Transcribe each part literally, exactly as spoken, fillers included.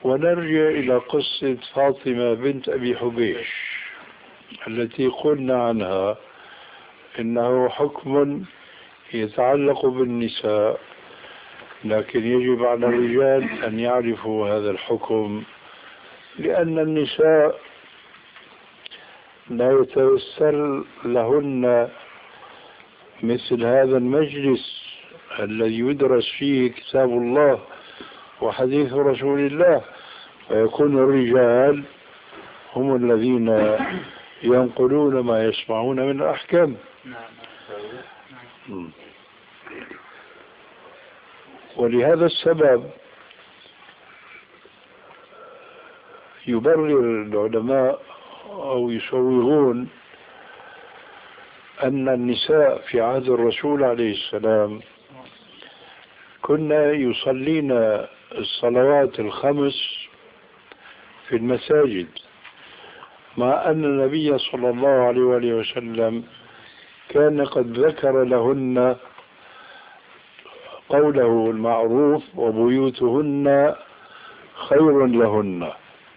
ونرجع إلى قصة فاطمة بنت أبي حبيش التي قلنا عنها إنه حكم يتعلق بالنساء، لكن يجب على الرجال أن يعرفوا هذا الحكم، لأن النساء لا يتيسر لهن مثل هذا المجلس الذي يدرس فيه كتاب الله وحديث رسول الله، فيكون الرجال هم الذين ينقلون ما يسمعون من الأحكام. ولهذا السبب يبرر العلماء أو يسوغون أن النساء في عهد الرسول عليه السلام كنا يصلين الصلوات الخمس في المساجد، مع أن النبي صلى الله عليه وآله وسلم كان قد ذكر لهن قوله المعروف وبيوتهن خير لهن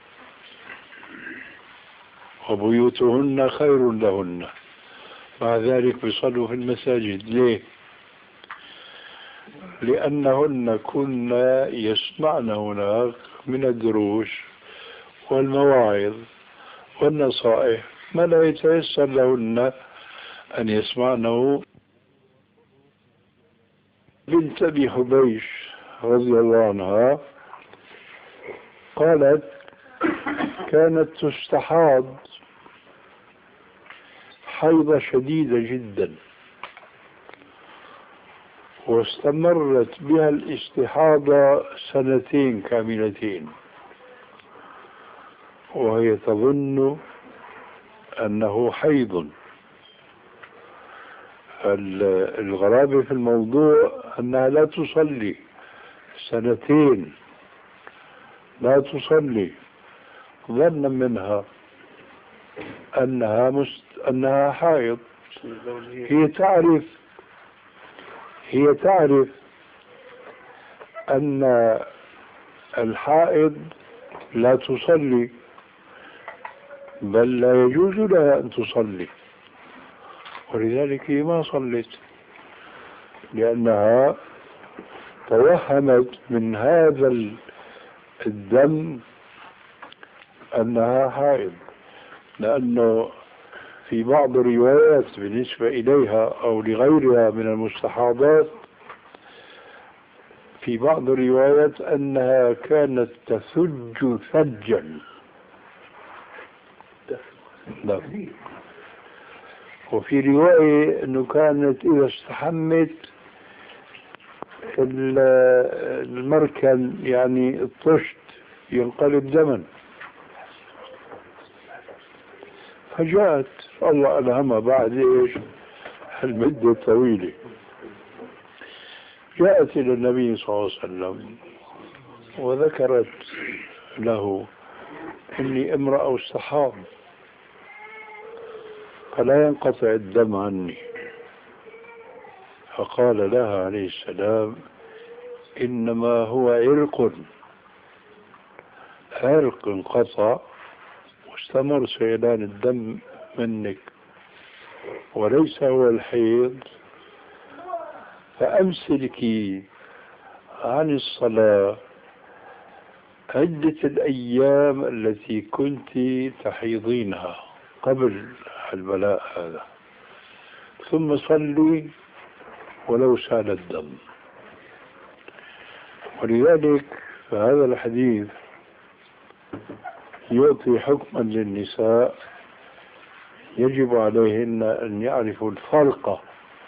وبيوتهن خير لهن، مع ذلك بيصلوا في المساجد. ليه؟ لأنهن كنا يسمعن هناك من الدروس والمواعظ والنصائح ما لا يتيسر لهن أن يسمعنه. بنت أبي حبيش رضي الله عنها قالت كانت تستحاض حيضة شديدة جدا، واستمرت بها الاستحاضة سنتين كاملتين، وهي تظن أنه حيض. الغرابة في الموضوع أنها لا تصلي سنتين، لا تصلي، ظنا منها أنها مست... أنها حائض. هي تعرف هي تعرف أن الحائض لا تصلي، بل لا يجوز لها أن تصلي، ولذلك هي ما صلت، لأنها توهمت من هذا الدم أنها حائض. لأنه في بعض الروايات بالنسبة إليها أو لغيرها من المستحاضات، في بعض الروايات أنها كانت تثج ثجا، وفي رواية أنه كانت إذا استحمت المركن يعني الطشت ينقلب دما. فجاءت الله ألهمها بعد إيش المدة الطويلة، جاءت إلى النبي صلى الله عليه وسلم وذكرت له إني امرأة استحاض فلا ينقطع الدم عني. فقال لها عليه السلام إنما هو عرق عرق انقطع واستمر سيلان الدم منك، وليس هو الحيض، فأمسكي عن الصلاة عدة الأيام التي كنت تحيضينها قبل البلاء هذا، ثم صلي ولو سال الدم. ولذلك فهذا الحديث يعطي حكما للنساء يجب عليهن أن يعرفوا الفرق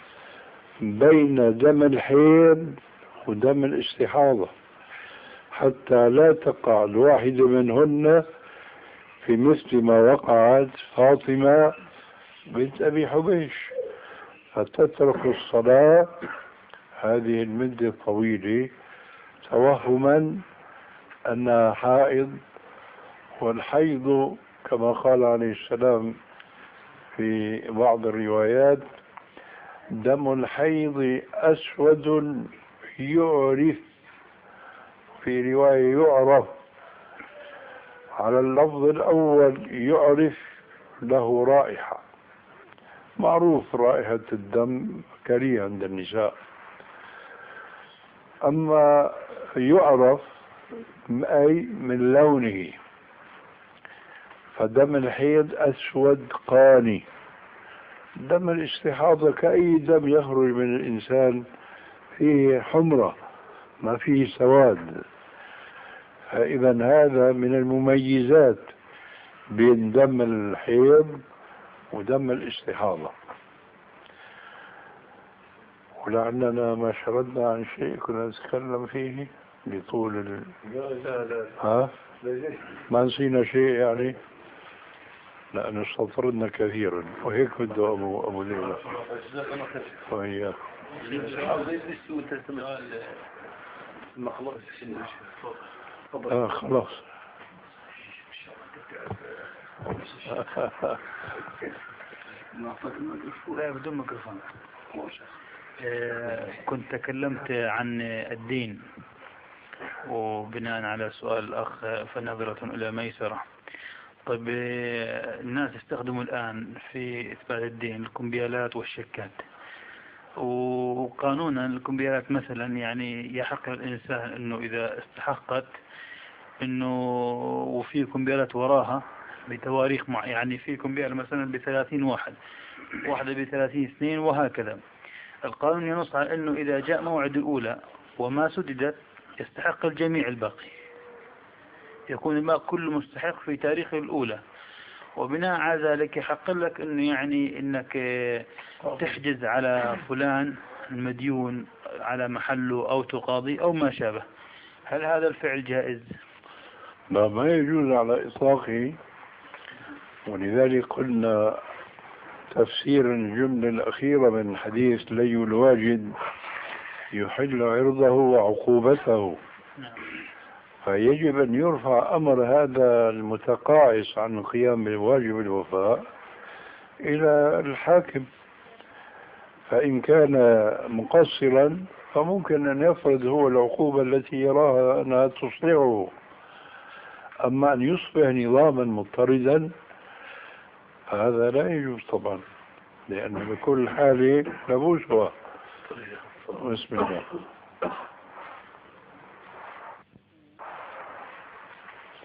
بين دم الحيض ودم الاستحاضة، حتى لا تقع الواحدة منهن في مثل ما وقعت فاطمة بنت أبي حبيش، فتترك الصلاة هذه المدة الطويلة توهما أنها حائض. والحيض كما قال عليه السلام في بعض الروايات دم الحيض أسود يعرف، في رواية يعرف على اللفظ الأول يعرف له رائحة، معروف رائحة الدم كريهة عند النساء. أما يعرف أي من لونه، فدم الحيض أسود قاني، دم الاستحاضة كأي دم يخرج من الإنسان فيه حمرة ما فيه سواد. فإذا هذا من المميزات بين دم الحيض ودم الاستحاضة. ولعلنا ما شردنا عن شيء كنا نتكلم فيه بطول ال... لا لا ها؟ ما نسينا شيء يعني، لأن استطردنا كثيرا وهيك بده أبو أبو ليلى وإياك. آه خلاص. لا بدون ميكروفون. آه كنت تكلمت عن الدين، وبناء على سؤال الأخ فنظرة إلى ميسرة. طيب الناس يستخدموا الآن في إثبات الدين الكمبيالات والشكات، وقانونا الكمبيالات مثلا يعني يحق الإنسان أنه إذا استحقت أنه وفي كمبيالات وراها بتواريخ مع يعني في كمبيالة مثلا بثلاثين واحد، واحدة بثلاثين اثنين وهكذا. القانون ينص على أنه إذا جاء موعد الأولى وما سددت يستحق الجميع الباقي، يكون الباقي كله مستحق في تاريخ الأولى، وبناء على ذلك يحق لك أنه يعني أنك تحجز على فلان المديون على محله أو تقاضي أو ما شابه. هل هذا الفعل جائز؟ لا، ما يجوز على إطلاقه. ولذلك قلنا تفسير الجملة الأخيرة من حديث لي الواجد يحل عرضه وعقوبته. فيجب أن يرفع أمر هذا المتقاعس عن القيام بواجب الوفاء إلى الحاكم، فإن كان مقصرا فممكن أن يفرض هو العقوبة التي يراها أنها تصلحه. أما أن يصبح نظاما مضطردا هذا لا يجوز طبعا، لأن بكل حال لبوسها. بسم الله.